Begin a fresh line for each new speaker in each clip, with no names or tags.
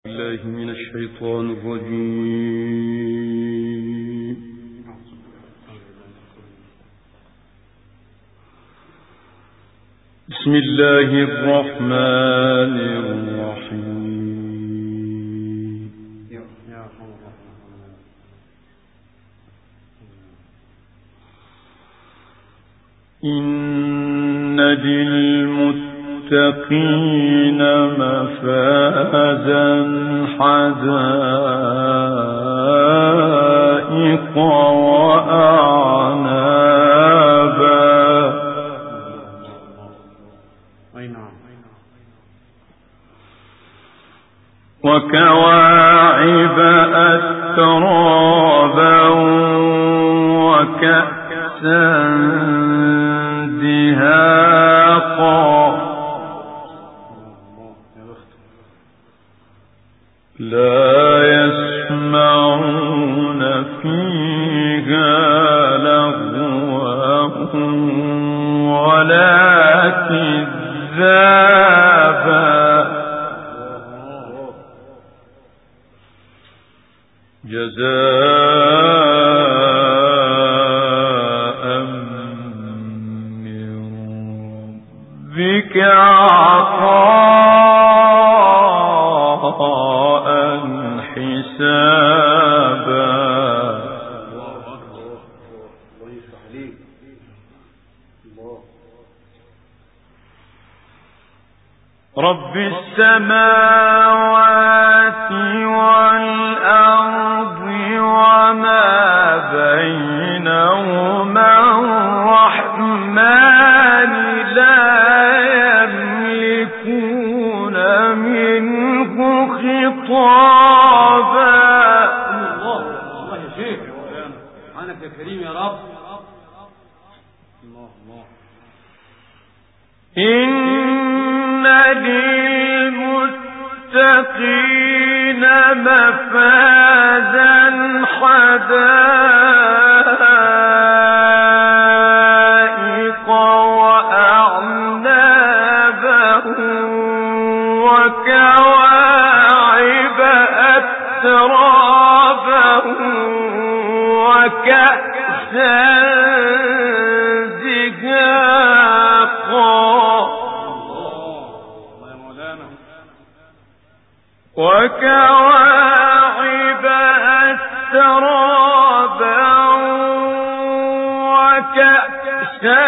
الله من الشيطان الرجيم. بسم الله الرحمن الرحيم. إن للمتقين مفازا حدائق وأعنابا وكواعب أترابا وكأسا دهاقا لا يسمعون فيها لغوا ولا كذابا جزاء من ربك عطاء حسابا. رب السماوات والأرض وما بينهما الرحمن لا يملكون منه خطابا.
الله يا شيخ عنك يا كريم يا رب. الله
إن للمتقين مفازا حدائق وأعنابا وكواعب أترابا وكأسا وكواعب أترابا وكأسا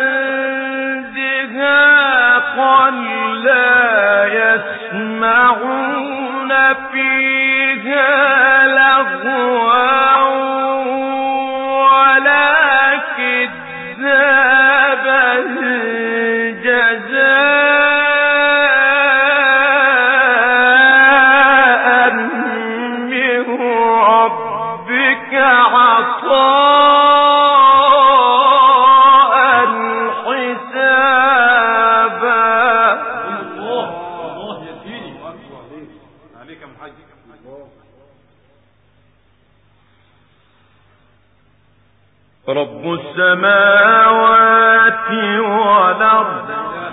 دهاقا لا يسمعون فيها لغوا ولا كذابا رب السماوات والأرض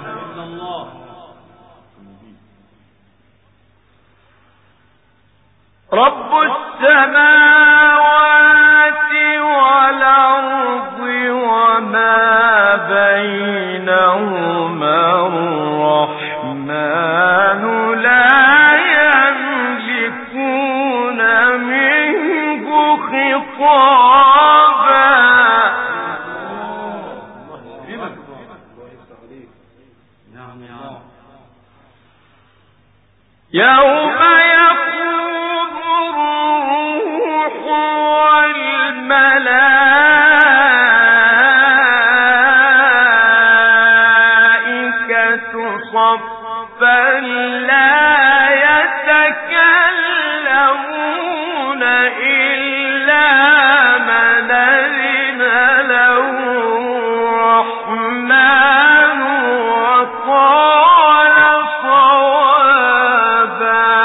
رب السماوات والأرض وما بينهما الرحمن لا يملكون منه خطابا. يوم يقوم الروح والملائكة صفا لا يتكلمون إلا من أذن له الرحمن وقال صوابا.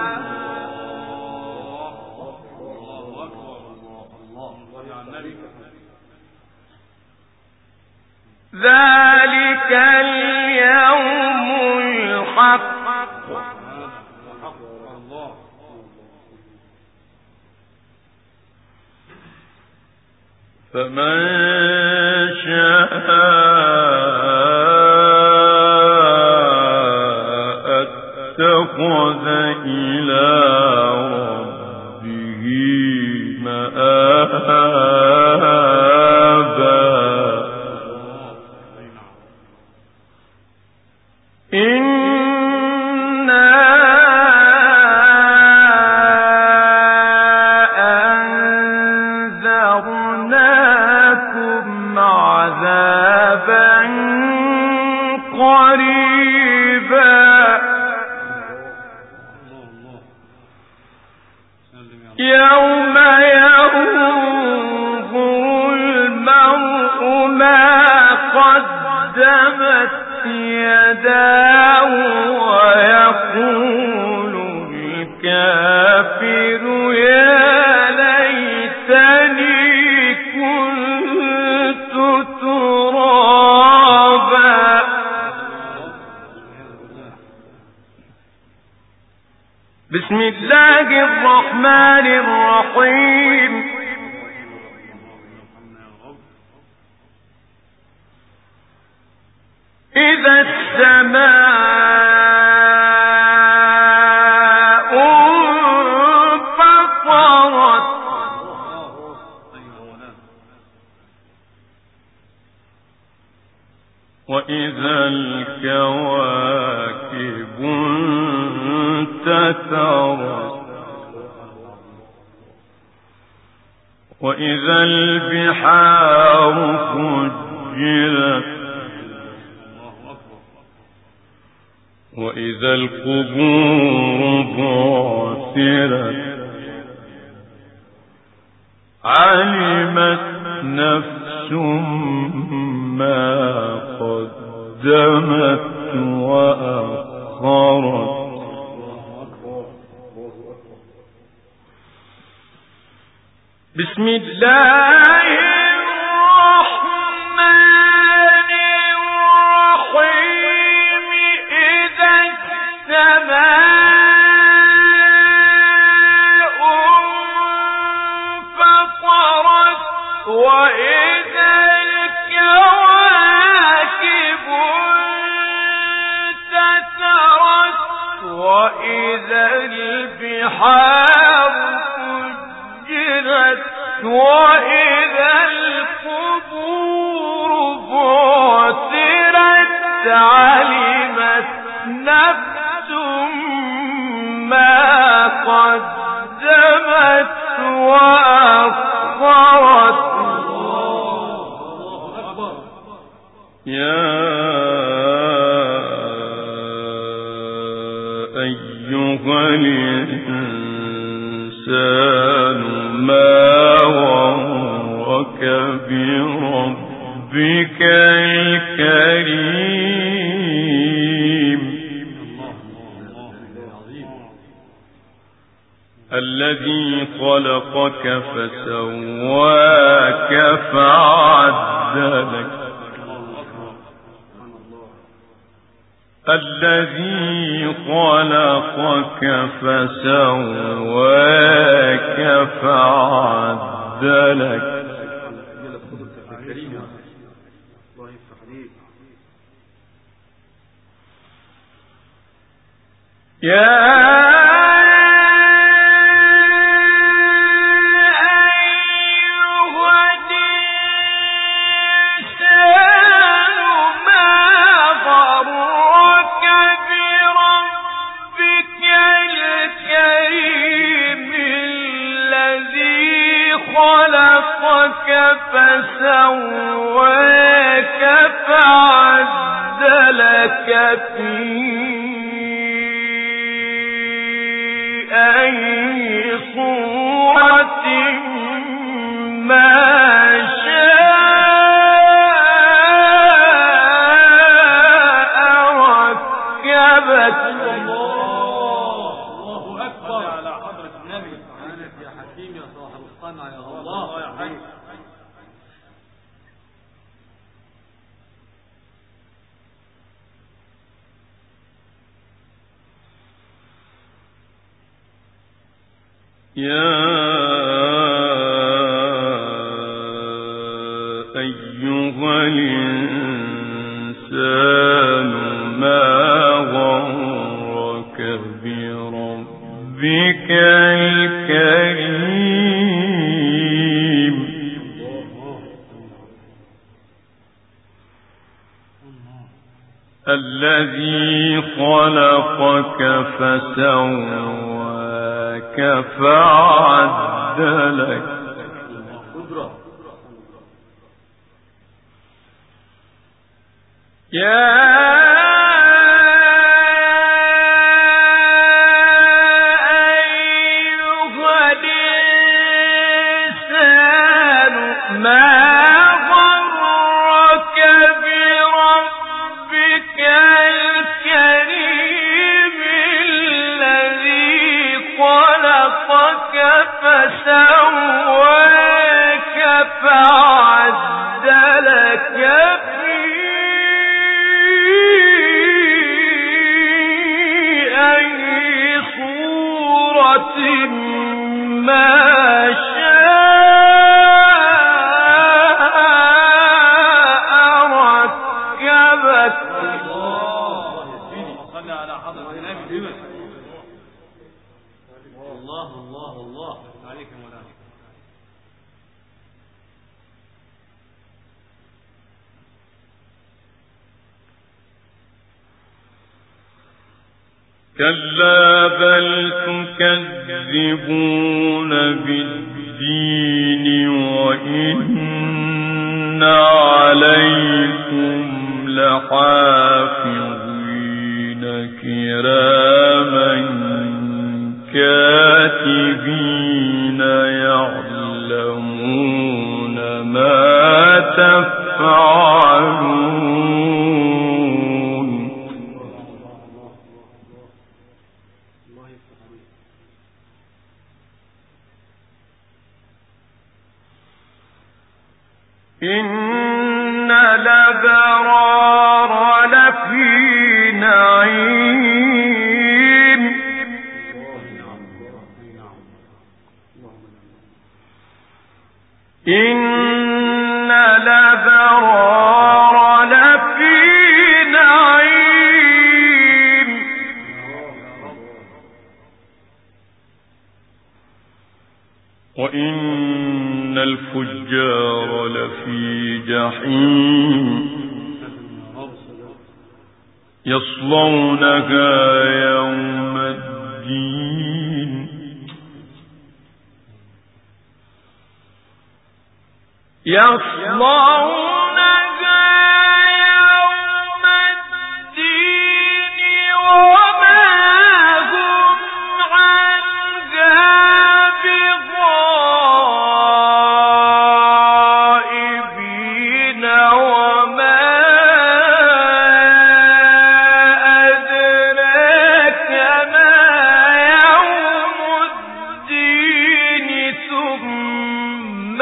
ذلك اليوم الحق فمن شاء اتخذ إلى ربه مآبا إنا أنذرناكم عذابا قريبا يوم ينظر المرء ما قدمت يداه ويقول الكافر يا ليتني كنت ترابا بسم الله الرحمن الرحيم إذا السماء انفطرت وإذا الكواكب انتثرت وإذا البحار فجرت وإذا القبور بعثرت علمت نفس ما قدمت وأخرت بسم الله الرحمن الرحيم إذا السماء انفطرت وإذا الكواكب انتثرت وإذا البحار فجرت وإذا القبور بعثرت علمت نفس ما قدمت وأخرت يا أيها الإنسان ما غرك بربك الكريم الذي خلقك فسواك فعدلك الذي خلقك فسواك فعدلك يا فسواك فعدلك في أي صورة ما شاء ركبك
الله أكبر على حضرة النبي عنك يا حكيم يا صاحب الصنع يا الله يا حي
يا أيها الإنسان ما غرك بربك الكريم الذي خلقك فسواك فعدلك كلا بل تكذبون بالدين وإن عليكم لحافظين كراما كاتبين يعلمون ما تفعلون إن الأبرار لفي نعيم إن الأبرار لفي نعيم وإن الفجار لفي جحيم يصلونها يوم الدين يصلونها يوم الدين وما هم عنها بغائبين وما أدراك ما يوم الدين ثم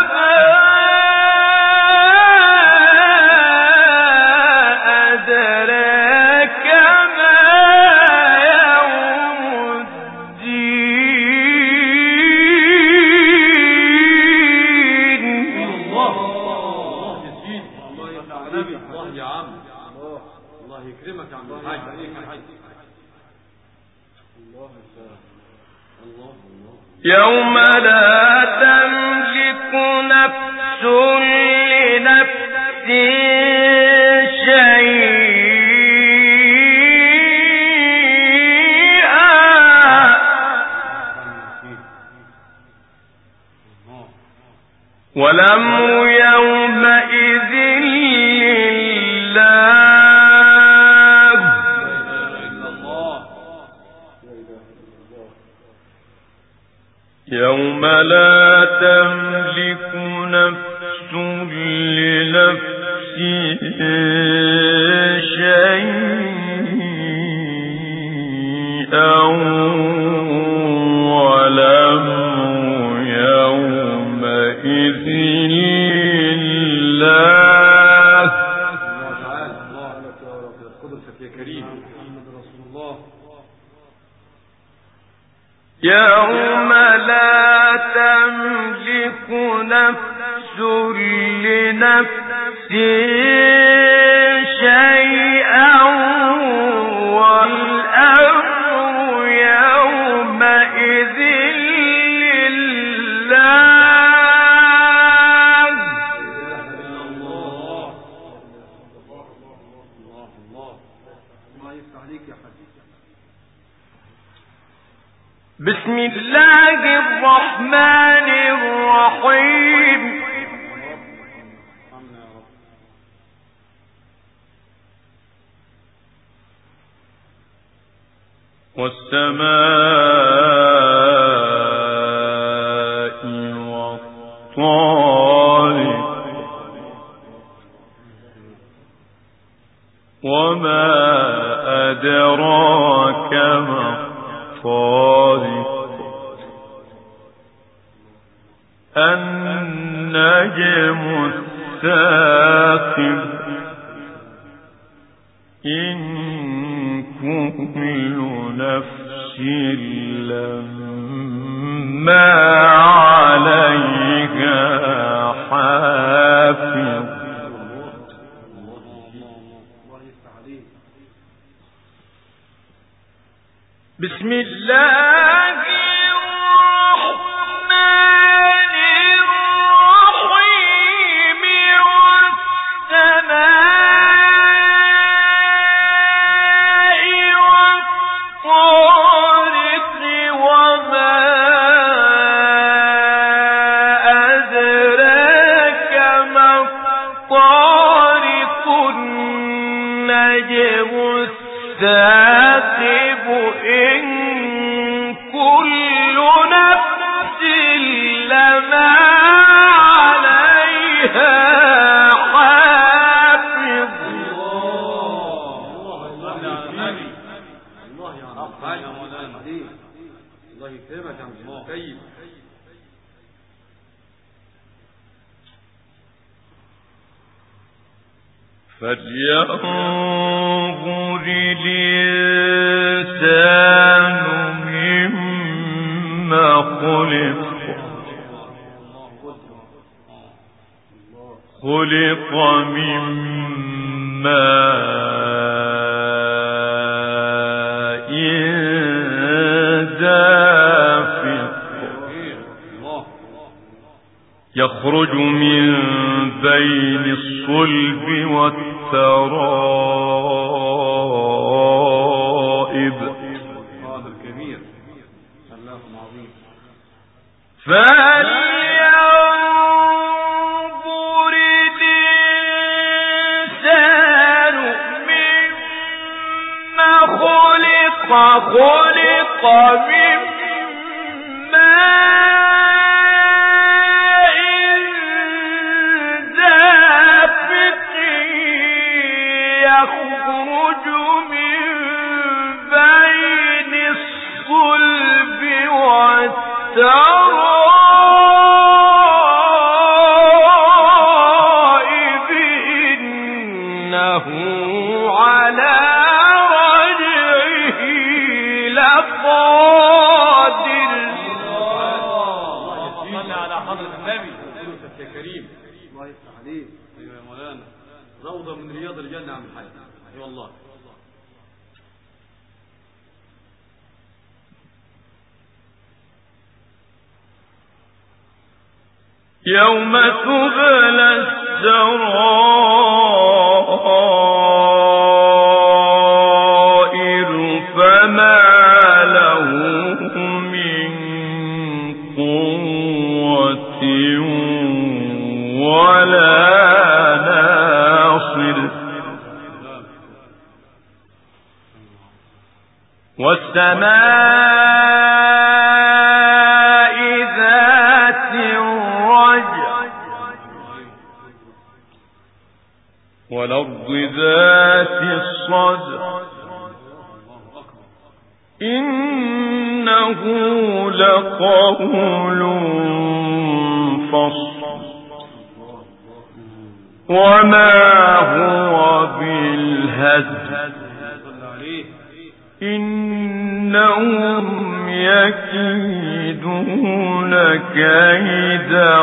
يوم لا تملك نفس لنفس شيئا والأمر يومئذ لله يوم لا تملك نفس لنفس شيئا والأمر يومئذ لله يوم
لا تملك نفس لنفس شيئا والأمر يومئذ بسم الله الرحمن الرحيم
والسماء والطارق وما أدراك ما الطارق النجم الثاقب إن كل نفس لما عليها حافظ
بسم الله الرحمن الرحيم والسماء والطارق وما أدراك ما الطارق النجم الثاقب إن كل نفس لما عليها حافظ
الله يكرمك يا عم سيد.
فلينظر الإنسان مما خلق من ماء دافق يخرج من بين الصلب والترائب فلينظر الإنسان مما خلق من ماء دافق يخرج من بين الصلب والترائب إنه على رجعه لقادر.
صلى على حضرة النبي يا كريم. الله يفتح عليك. ايوه يا مولانا، روضة من رياض الجنة يا عم الحاج. اي والله.
يوم تبلى السرائر فما له من قوة ولا ناصر والسماء ذات الرجع والأرض ذات الصدع إنه لقول فصل وما هو بالهزل إنهم يكيدون كيدا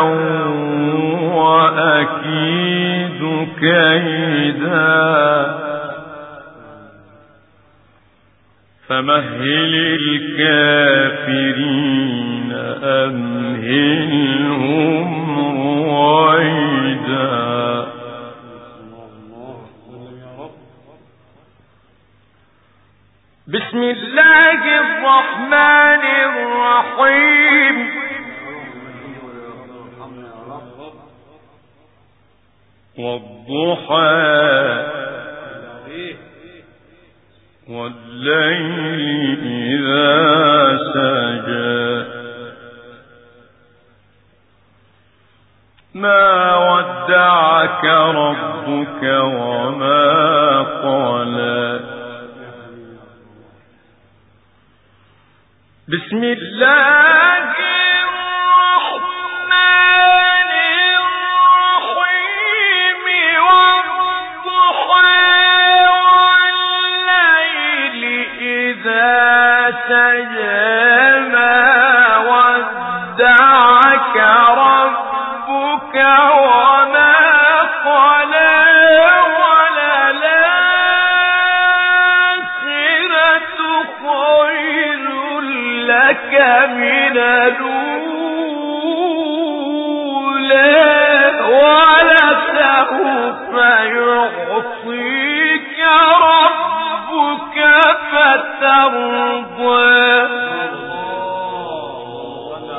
وأكيد كيدا فمهل الكافرين أمهلهم رويدا.
بسم الله الرحمن الرحيم.
والضحى والليل إذا سجى ما ودعك ربك وما قلى. بسم الله الرحمن الرحيم. والضحى والليل إذا سجى ما ودعك ربك وما قلى. من الأولى ولسوف يعطيك ربك فترضى.
صلى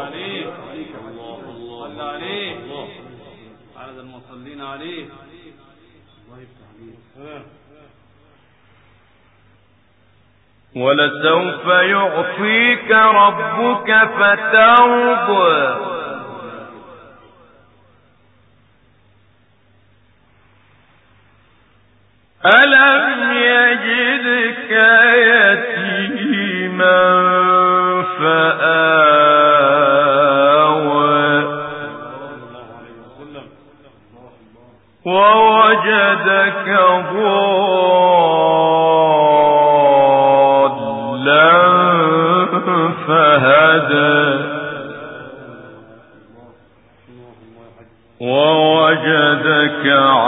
عليه عدد المصلين عليه. الله يفتح عليه.
ولسوف يعطيك ربك فترضى. ألم يجدك يتيما فآوى ووجدك فهدى ووجدك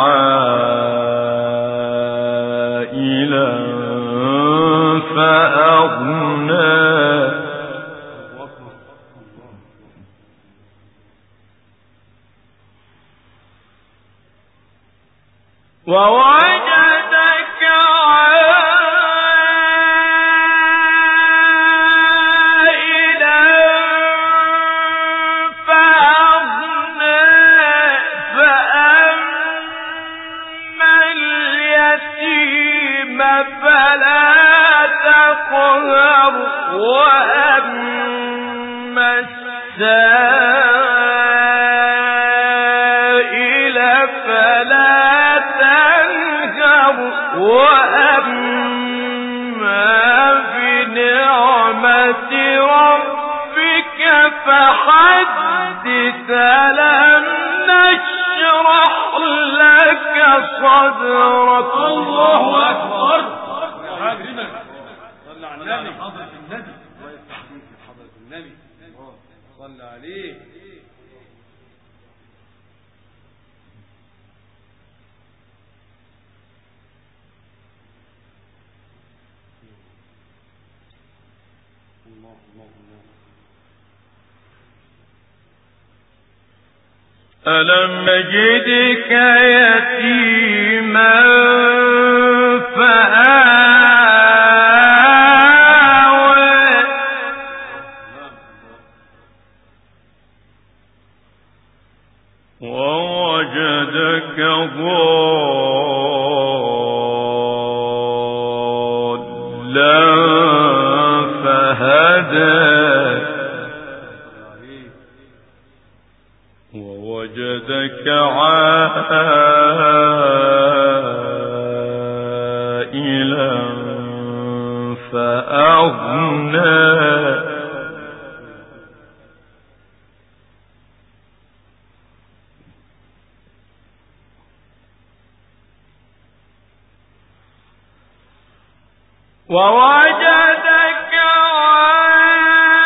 عائلا فأغنى ووجدك فلا تقهر وأما السائل فلا تنهر وأما بنعمة ربك فحدث. ألم نشرح لك صدرك. الله أكبر.
صلى على النبي. حضرة النبي. الله يفتح عليك حضرة النبي. صلى عليه. الله الله الله.
ألم يجدك يتيما فآوى ووجدك ضالا فهدى ووجدك عائلا فأغنى ووجدك عائلا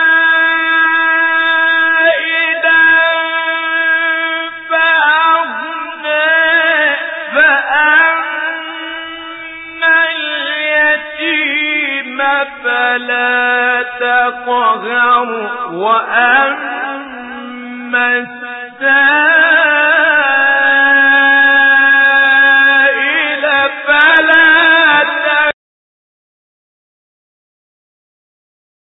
فلا تقهر وأما السائل